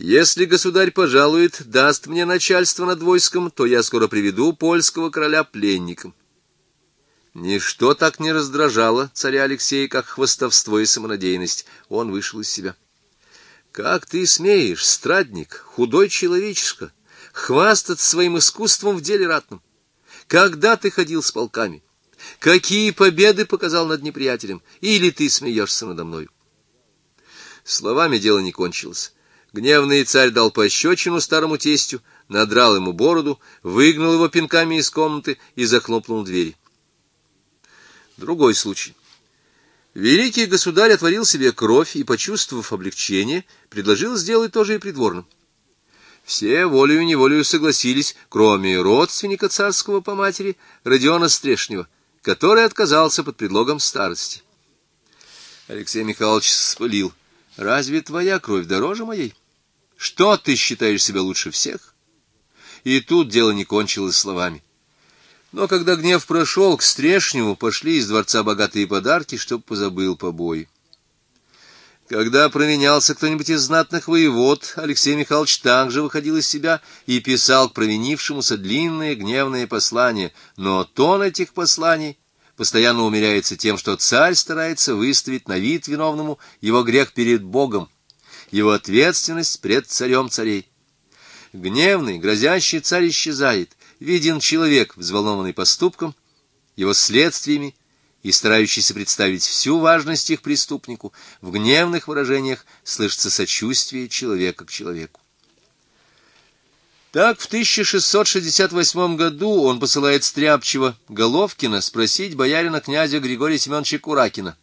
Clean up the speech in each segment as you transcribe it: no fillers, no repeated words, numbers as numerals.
Если государь пожалует, даст мне начальство над войском, то я скоро приведу польского короля пленником. Ничто так не раздражало царя Алексея, как хвастовство и самонадеянность. Он вышел из себя. «Как ты смеешь, страдник, худой человечишка, хвастаться своим искусством в деле ратном? Когда ты ходил с полками? Какие победы показал над неприятелем? Или ты смеешься надо мною?» Словами дело не кончилось. Гневный царь дал пощечину старому тестю, надрал ему бороду, выгнал его пинками из комнаты и захлопнул двери. Другой случай. Великий государь отворил себе кровь и, почувствовав облегчение, предложил сделать то же и придворным. Все волею-неволею согласились, кроме родственника царского по матери, Родиона Стрешнева, который отказался под предлогом старости. Алексей Михайлович вспылил: «Разве твоя кровь дороже моей? Что ты считаешь себя лучше всех?» И тут дело не кончилось словами. Но когда гнев прошел, к Стрешневу пошли из дворца богатые подарки, чтоб позабыл побои. Когда провинялся кто-нибудь из знатных воевод, Алексей Михайлович также выходил из себя и писал к провинившемуся длинные гневные послания, но тон этих посланий постоянно умеряется тем, что царь старается выставить на вид виновному его грех перед Богом, его ответственность пред царем царей. Гневный, грозящий царь исчезает, виден человек, взволнованный поступком, его следствиями, и старающийся представить всю важность их преступнику, в гневных выражениях слышится сочувствие человека к человеку. Так в 1668 году он посылает стряпчего Головкина спросить боярина князя Григория Семеновича Куракина,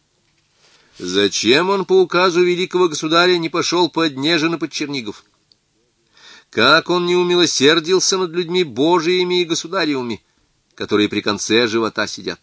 зачем он по указу великого государя не пошел под Нежин и под Чернигов? Как он не умилосердился над людьми божиими и государевыми, которые при конце живота сидят?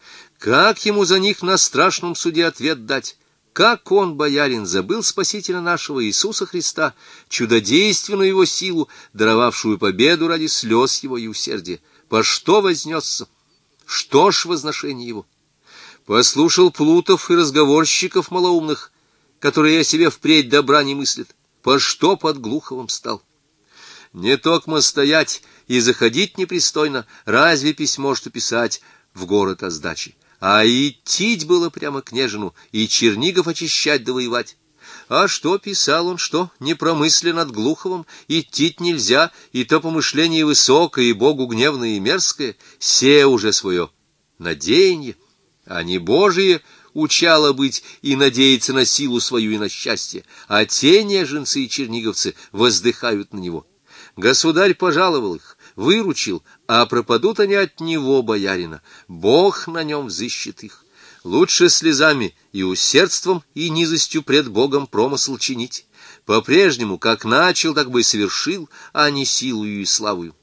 Как ему за них на страшном суде ответ дать? Как он, боярин, забыл Спасителя нашего Иисуса Христа, чудодейственную его силу, даровавшую победу ради слез его и усердия? По что вознесся? Что ж возношение его? Послушал плутов и разговорщиков малоумных, которые о себе впредь добра не мыслят. По что под Глуховым стал? Не токмо стоять и заходить непристойно, разве письмо что писать в город о сдаче, а идтить было прямо к Нежину и Чернигов очищать да воевать. А что писал он, что не промысли над Глуховым, идтить нельзя, и то помышление высокое и Богу гневное и мерзкое, се уже свое надеяние, а не Божие учало быть и надеяться на силу свою и на счастье, а те неженцы и черниговцы воздыхают на него. Государь пожаловал их, выручил, а пропадут они от него, боярина. Бог на нем взыщет их. Лучше слезами и усердством и низостью пред Богом промысл чинить. По-прежнему, как начал, так бы и совершил, а не силою и славою.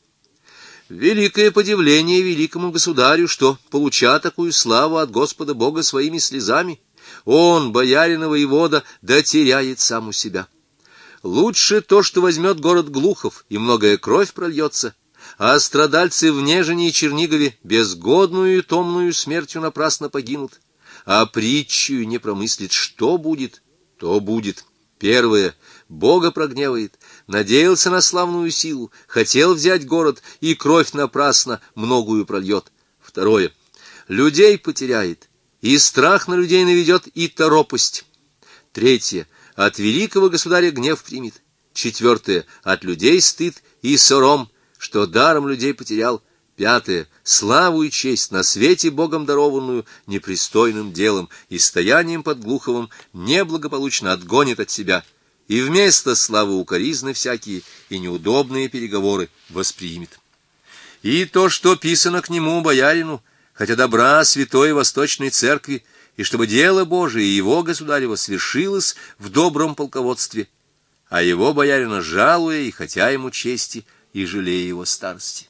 Великое подивление великому государю, что, получа такую славу от Господа Бога своими слезами, он, боярин и воевода, да теряет сам у себя. Лучше то, что возьмет город Глухов, и многое кровь прольется, а страдальцы в Нежине и Чернигове безгодную и томную смертью напрасно погинут, а притчую не промыслит, что будет, то будет. Первое — Бога прогневает, надеялся на славную силу, хотел взять город, и кровь напрасно многую прольет. Второе — людей потеряет, и страх на людей наведет, и торопость. Третье — от великого государя гнев примет. Четвертое — от людей стыд и сором, что даром людей потерял. Пятое — славу и честь на свете Богом дарованную непристойным делом и стоянием под Глуховым неблагополучно отгонит от себя, и вместо славы укоризны всякие и неудобные переговоры воспримет. И то, что писано к нему, боярину, хотя добра святой Восточной Церкви, и чтобы дело Божие и его государева свершилось в добром полководстве, а его боярина жалуя и хотя ему чести, и жалея его старости.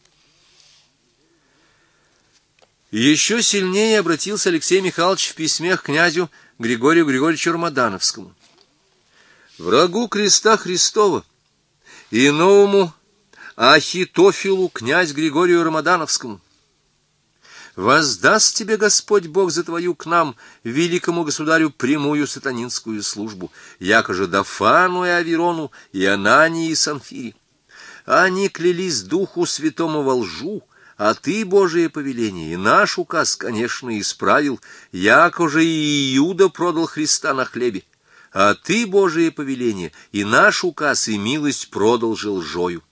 Еще сильнее обратился Алексей Михайлович в письме к князю Григорию Григорьевичу Рамадановскому. Врагу креста Христова и новому Ахитофилу князь Григорию Рамадановскому: Воздаст тебе Господь Бог за твою к нам, великому государю, прямую сатанинскую службу, яко же Дафану и Аверону, и Анании и Санфире. Они клялись Духу Святому во лжу, а ты, Божие повеление, и наш указ, конечно, исправил, яко же и Иуда продал Христа на хлебе, а ты, Божие повеление, и наш указ, и милость продал же лжою.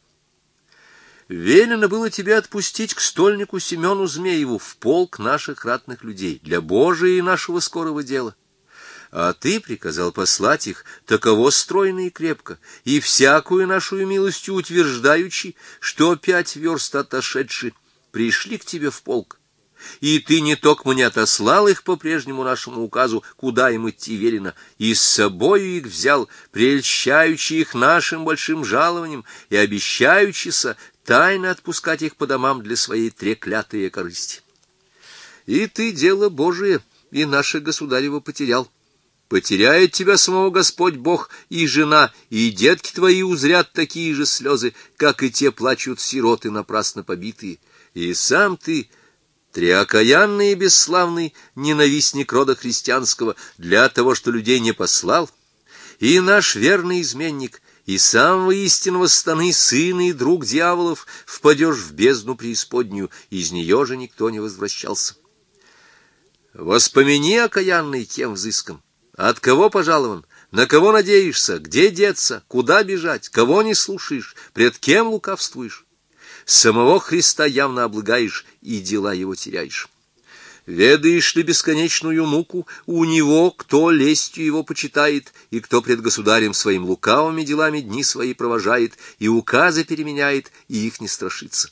Велено было тебе отпустить к стольнику Семену Змееву в полк наших ратных людей для Божия и нашего скорого дела. А ты приказал послать их таково стройно и крепко, и всякую нашу милостью утверждаючи, что 5 верст отошедши пришли к тебе в полк. И ты не токмо не отослал их по прежнему нашему указу, куда им идти велено, и с собою их взял, прельщаючи их нашим большим жалованием и обещаючися тайно отпускать их по домам для своей треклятые корысти. И ты дело Божие и наше государево потерял. Потеряет тебя самого Господь Бог, и жена, и детки твои узрят такие же слезы, как и те плачут сироты напрасно побитые. И сам ты, треокаянный и бесславный ненавистник рода христианского, для того, что людей не послал, и наш верный изменник, и самого истинного станы сына и друг дьяволов, впадешь в бездну преисподнюю, из нее же никто не возвращался. Воспомяни, окаянный, кем взыскан, от кого пожалован, на кого надеешься, где деться, куда бежать, кого не слушаешь, пред кем лукавствуешь. Самого Христа явно облагаешь и дела его теряешь. Ведаешь ли бесконечную муку у него, кто лестью его почитает, и кто пред государем своим лукавыми делами дни свои провожает, и указы переменяет, и их не страшится?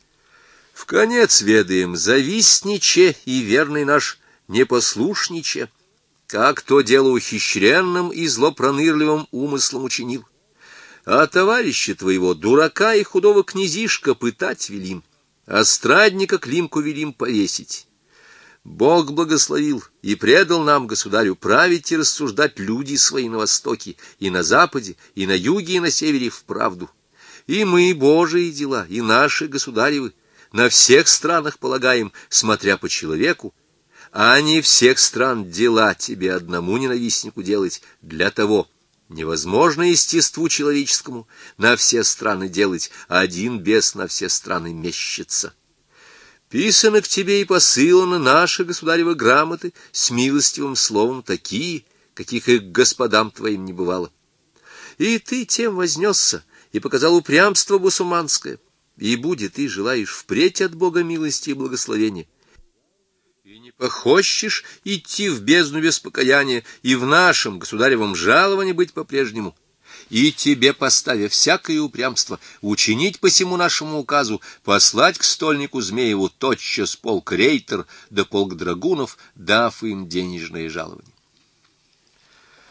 Вконец ведаем, завистниче и верный наш непослушниче, как то дело ухищренным и злопронырливым умыслом учинил. А товарища твоего, дурака и худого князишка, пытать велим, а страдника Климку велим повесить. Бог благословил и предал нам, государю, править и рассуждать люди свои на востоке, и на западе, и на юге, и на севере в правду. И мы, Божии дела, и наши государевы, на всех странах полагаем, смотря по человеку, а не всех стран дела тебе одному ненавистнику делать, для того невозможно естеству человеческому на все страны делать, а один бес на все страны мещется. Писаны к тебе и посыланы наши государевы грамоты с милостивым словом такие, каких и к господам твоим не бывало. И ты тем вознесся и показал упрямство бусуманское, и будет ты желаешь впредь от Бога милости и благословения. И не похощешь идти в бездну без покаяния, и в нашем государевом жаловании быть по-прежнему. И тебе, поставя всякое упрямство, учинить по сему нашему указу, послать к стольнику Змееву тотчас полк рейтер да полк драгунов, дав им денежное жалование.